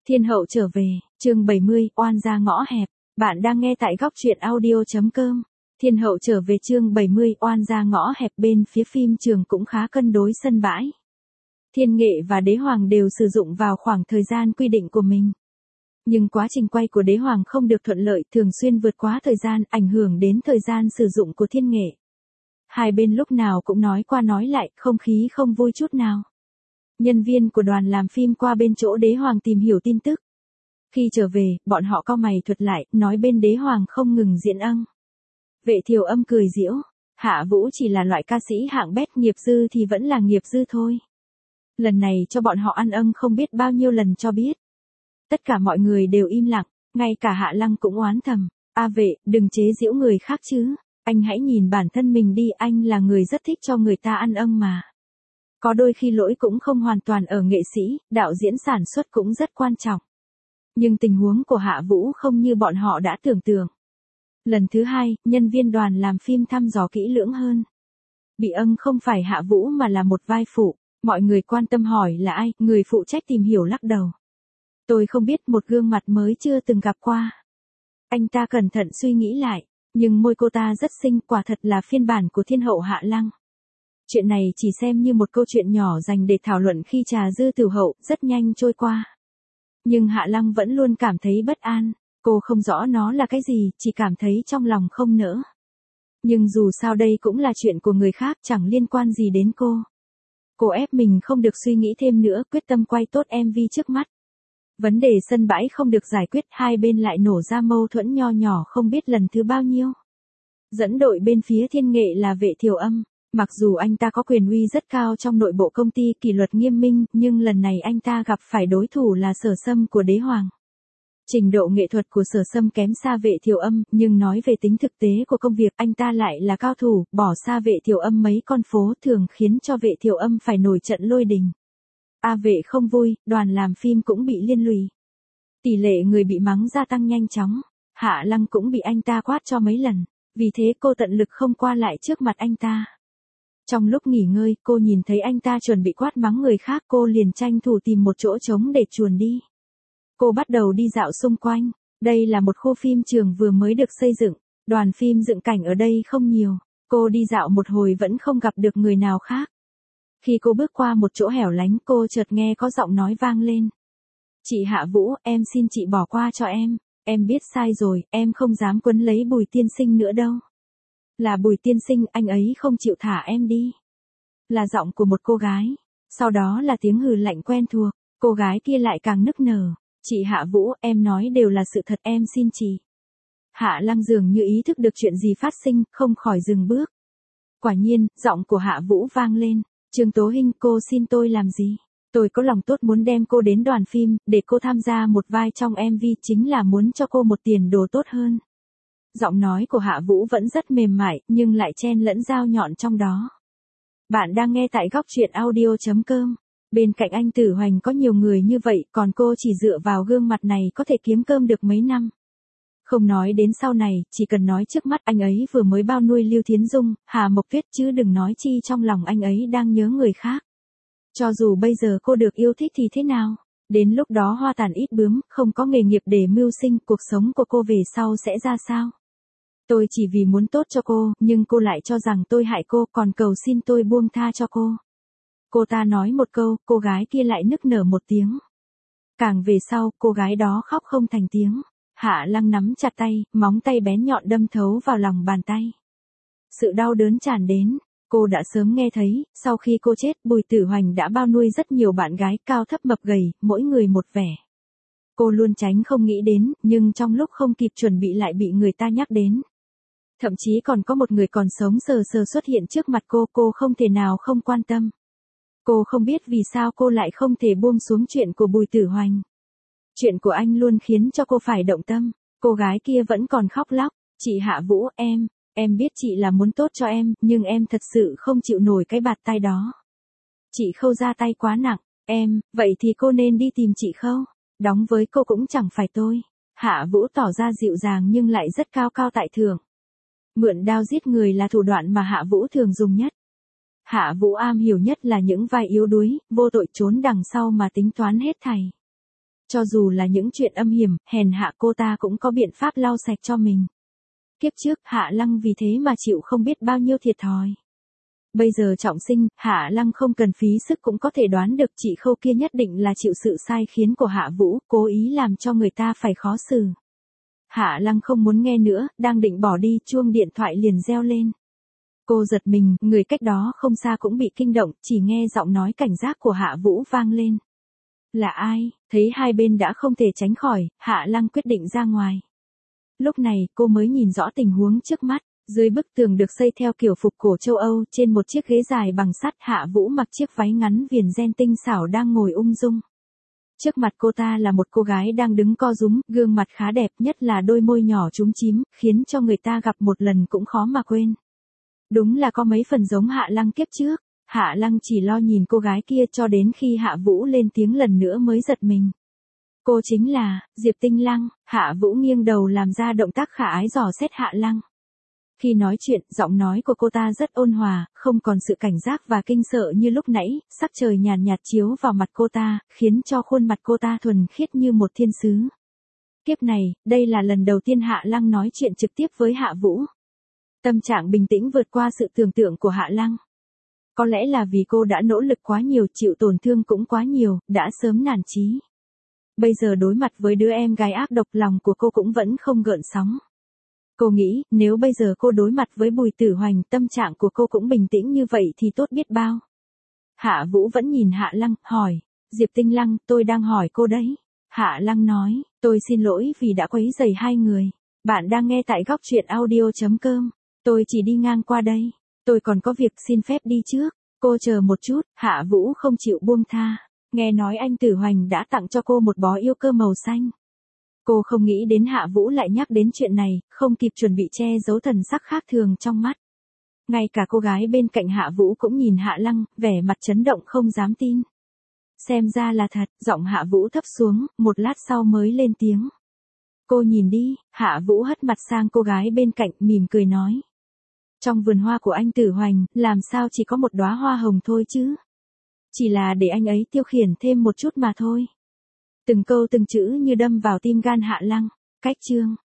Thiên hậu trở về, chương 70, oan gia ngõ hẹp. Bạn đang nghe tại góc truyện audio.com. Thiên hậu trở về chương 70, oan gia ngõ hẹp. Bên phía phim trường cũng khá cân đối sân bãi. Thiên Nghệ và Đế Hoàng đều sử dụng vào khoảng thời gian quy định của mình. Nhưng quá trình quay của Đế Hoàng không được thuận lợi, thường xuyên vượt quá thời gian, ảnh hưởng đến thời gian sử dụng của Thiên Nghệ. Hai bên lúc nào cũng nói qua nói lại, không khí không vui chút nào. Nhân viên của đoàn làm phim qua bên chỗ Đế Hoàng tìm hiểu tin tức. Khi trở về, bọn họ cau mày thuật lại, nói bên Đế Hoàng không ngừng diễn âng. Vệ Thiều Âm cười giễu, Hạ Vũ chỉ là loại ca sĩ hạng bét, nghiệp dư thì vẫn là nghiệp dư thôi. Lần này cho bọn họ ăn âng không biết bao nhiêu lần cho biết. Tất cả mọi người đều im lặng, ngay cả Hạ Lăng cũng oán thầm, A Vệ, đừng chế giễu người khác chứ, anh hãy nhìn bản thân mình đi, anh là người rất thích cho người ta ăn âng mà. Có đôi khi lỗi cũng không hoàn toàn ở nghệ sĩ, đạo diễn sản xuất cũng rất quan trọng. Nhưng tình huống của Hạ Vũ không như bọn họ đã tưởng tượng. Lần thứ hai, nhân viên đoàn làm phim thăm dò kỹ lưỡng hơn. Bị âng không phải Hạ Vũ mà là một vai phụ, mọi người quan tâm hỏi là ai, người phụ trách tìm hiểu lắc đầu. Tôi không biết, một gương mặt mới chưa từng gặp qua. Anh ta cẩn thận suy nghĩ lại, nhưng môi cô ta rất xinh, quả thật là phiên bản của Thiên hậu Hạ Lăng. Chuyện này chỉ xem như một câu chuyện nhỏ dành để thảo luận khi trà dư tiểu hậu, rất nhanh trôi qua. Nhưng Hạ Lăng vẫn luôn cảm thấy bất an, cô không rõ nó là cái gì, chỉ cảm thấy trong lòng không nỡ. Nhưng dù sao đây cũng là chuyện của người khác, chẳng liên quan gì đến cô. Cô ép mình không được suy nghĩ thêm nữa, quyết tâm quay tốt MV trước mắt. Vấn đề sân bãi không được giải quyết, hai bên lại nổ ra mâu thuẫn nho nhỏ không biết lần thứ bao nhiêu. Dẫn đội bên phía Thiên Nghệ là Vệ Thiều Âm. Mặc dù anh ta có quyền uy rất cao trong nội bộ công ty, kỷ luật nghiêm minh, nhưng lần này anh ta gặp phải đối thủ là Sở Sâm của Đế Hoàng. Trình độ nghệ thuật của Sở Sâm kém xa Vệ Thiều Âm, nhưng nói về tính thực tế của công việc, anh ta lại là cao thủ, bỏ xa Vệ Thiều Âm mấy con phố, thường khiến cho Vệ Thiều Âm phải nổi trận lôi đình. A Vệ không vui, đoàn làm phim cũng bị liên lụy. Tỷ lệ người bị mắng gia tăng nhanh chóng, Hạ Lăng cũng bị anh ta quát cho mấy lần, vì thế cô tận lực không qua lại trước mặt anh ta. Trong lúc nghỉ ngơi, cô nhìn thấy anh ta chuẩn bị quát mắng người khác, cô liền tranh thủ tìm một chỗ trống để chuồn đi. Cô bắt đầu đi dạo xung quanh, đây là một khu phim trường vừa mới được xây dựng, đoàn phim dựng cảnh ở đây không nhiều, cô đi dạo một hồi vẫn không gặp được người nào khác. Khi cô bước qua một chỗ hẻo lánh, cô chợt nghe có giọng nói vang lên. Chị Hạ Vũ, em xin chị bỏ qua cho em biết sai rồi, em không dám quấn lấy Bùi tiên sinh nữa đâu. Là Bùi tiên sinh, anh ấy không chịu thả em đi. Là giọng của một cô gái. Sau đó là tiếng hừ lạnh quen thuộc. Cô gái kia lại càng nức nở. Chị Hạ Vũ, em nói đều là sự thật, em xin chị. Hạ Lăng dường như ý thức được chuyện gì phát sinh, không khỏi dừng bước. Quả nhiên, giọng của Hạ Vũ vang lên. Trương Tố Hinh, cô xin tôi làm gì? Tôi có lòng tốt muốn đem cô đến đoàn phim, để cô tham gia một vai trong MV, chính là muốn cho cô một tiền đồ tốt hơn. Giọng nói của Hạ Vũ vẫn rất mềm mại, nhưng lại chen lẫn dao nhọn trong đó. Bạn đang nghe tại góc truyện audio.com. Bên cạnh anh Tử Hoành có nhiều người như vậy, còn cô chỉ dựa vào gương mặt này có thể kiếm cơm được mấy năm. Không nói đến sau này, chỉ cần nói trước mắt, anh ấy vừa mới bao nuôi Lưu Thiến Dung, Hà Mộc Tuyết, chứ đừng nói chi trong lòng anh ấy đang nhớ người khác. Cho dù bây giờ cô được yêu thích thì thế nào? Đến lúc đó hoa tàn ít bướm, không có nghề nghiệp để mưu sinh, cuộc sống của cô về sau sẽ ra sao? Tôi chỉ vì muốn tốt cho cô, nhưng cô lại cho rằng tôi hại cô, còn cầu xin tôi buông tha cho cô. Cô ta nói một câu, cô gái kia lại nức nở một tiếng. Càng về sau, cô gái đó khóc không thành tiếng. Hạ Lăng nắm chặt tay, móng tay bén nhọn đâm thấu vào lòng bàn tay. Sự đau đớn tràn đến. Cô đã sớm nghe thấy, sau khi cô chết, Bùi Tử Hoành đã bao nuôi rất nhiều bạn gái cao thấp mập gầy, mỗi người một vẻ. Cô luôn tránh không nghĩ đến, nhưng trong lúc không kịp chuẩn bị lại bị người ta nhắc đến. Thậm chí còn có một người còn sống sờ sờ xuất hiện trước mặt cô không thể nào không quan tâm. Cô không biết vì sao cô lại không thể buông xuống chuyện của Bùi Tử Hoành. Chuyện của anh luôn khiến cho cô phải động tâm. Cô gái kia vẫn còn khóc lóc. Chị Hạ Vũ, em biết chị là muốn tốt cho em, nhưng em thật sự không chịu nổi cái bạt tai đó. Chị Khâu ra tay quá nặng, vậy thì cô nên đi tìm chị Khâu. Đóng với cô cũng chẳng phải tôi. Hạ Vũ tỏ ra dịu dàng nhưng lại rất cao cao tại thượng. Mượn đao giết người là thủ đoạn mà Hạ Vũ thường dùng nhất. Hạ Vũ am hiểu nhất là những vai yếu đuối, vô tội trốn đằng sau mà tính toán hết thảy. Cho dù là những chuyện âm hiểm, hèn hạ cô ta cũng có biện pháp lau sạch cho mình. Kiếp trước, Hạ Lăng vì thế mà chịu không biết bao nhiêu thiệt thòi. Bây giờ trọng sinh, Hạ Lăng không cần phí sức cũng có thể đoán được chị Khâu kia nhất định là chịu sự sai khiến của Hạ Vũ, cố ý làm cho người ta phải khó xử. Hạ Lăng không muốn nghe nữa, đang định bỏ đi, chuông điện thoại liền reo lên. Cô giật mình, người cách đó không xa cũng bị kinh động, chỉ nghe giọng nói cảnh giác của Hạ Vũ vang lên. Là ai? Thấy hai bên đã không thể tránh khỏi, Hạ Lăng quyết định ra ngoài. Lúc này, cô mới nhìn rõ tình huống trước mắt. Dưới bức tường được xây theo kiểu phục cổ châu Âu, trên một chiếc ghế dài bằng sắt, Hạ Vũ mặc chiếc váy ngắn viền ren tinh xảo đang ngồi ung dung. Trước mặt cô ta là một cô gái đang đứng co rúm, gương mặt khá đẹp, nhất là đôi môi nhỏ chúm chím, khiến cho người ta gặp một lần cũng khó mà quên. Đúng là có mấy phần giống Hạ Lăng kiếp trước. Hạ Lăng chỉ lo nhìn cô gái kia cho đến khi Hạ Vũ lên tiếng lần nữa mới giật mình. Cô chính là Diệp Tinh Lăng. Hạ Vũ nghiêng đầu làm ra động tác khả ái dò xét Hạ Lăng. Khi nói chuyện, giọng nói của cô ta rất ôn hòa, không còn sự cảnh giác và kinh sợ như lúc nãy, sắc trời nhàn nhạt chiếu vào mặt cô ta, khiến cho khuôn mặt cô ta thuần khiết như một thiên sứ. Kiếp này, đây là lần đầu tiên Hạ Lăng nói chuyện trực tiếp với Hạ Vũ. Tâm trạng bình tĩnh vượt qua sự tưởng tượng của Hạ Lăng. Có lẽ là vì cô đã nỗ lực quá nhiều, chịu tổn thương cũng quá nhiều, đã sớm nản chí. Bây giờ đối mặt với đứa em gái ác độc, lòng của cô cũng vẫn không gợn sóng. Cô nghĩ, nếu bây giờ cô đối mặt với Bùi Tử Hoành, tâm trạng của cô cũng bình tĩnh như vậy thì tốt biết bao. Hạ Vũ vẫn nhìn Hạ Lăng, hỏi, Diệp Tinh Lăng, tôi đang hỏi cô đấy. Hạ Lăng nói, tôi xin lỗi vì đã quấy rầy hai người. Bạn đang nghe tại góc truyện audio.com. Tôi chỉ đi ngang qua đây. Tôi còn có việc, xin phép đi trước. Cô chờ một chút. Hạ Vũ không chịu buông tha. Nghe nói anh Tử Hoành đã tặng cho cô một bó yêu cơ màu xanh. Cô không nghĩ đến Hạ Vũ lại nhắc đến chuyện này, không kịp chuẩn bị che giấu thần sắc khác thường trong mắt. Ngay cả cô gái bên cạnh Hạ Vũ cũng nhìn Hạ Lăng, vẻ mặt chấn động không dám tin. Xem ra là thật, giọng Hạ Vũ thấp xuống, một lát sau mới lên tiếng. Cô nhìn đi. Hạ Vũ hất mặt sang cô gái bên cạnh, mỉm cười nói. Trong vườn hoa của anh Tử Hoành, làm sao chỉ có một đóa hoa hồng thôi chứ? Chỉ là để anh ấy tiêu khiển thêm một chút mà thôi. Từng câu từng chữ như đâm vào tim gan Hạ Lăng. Cách chương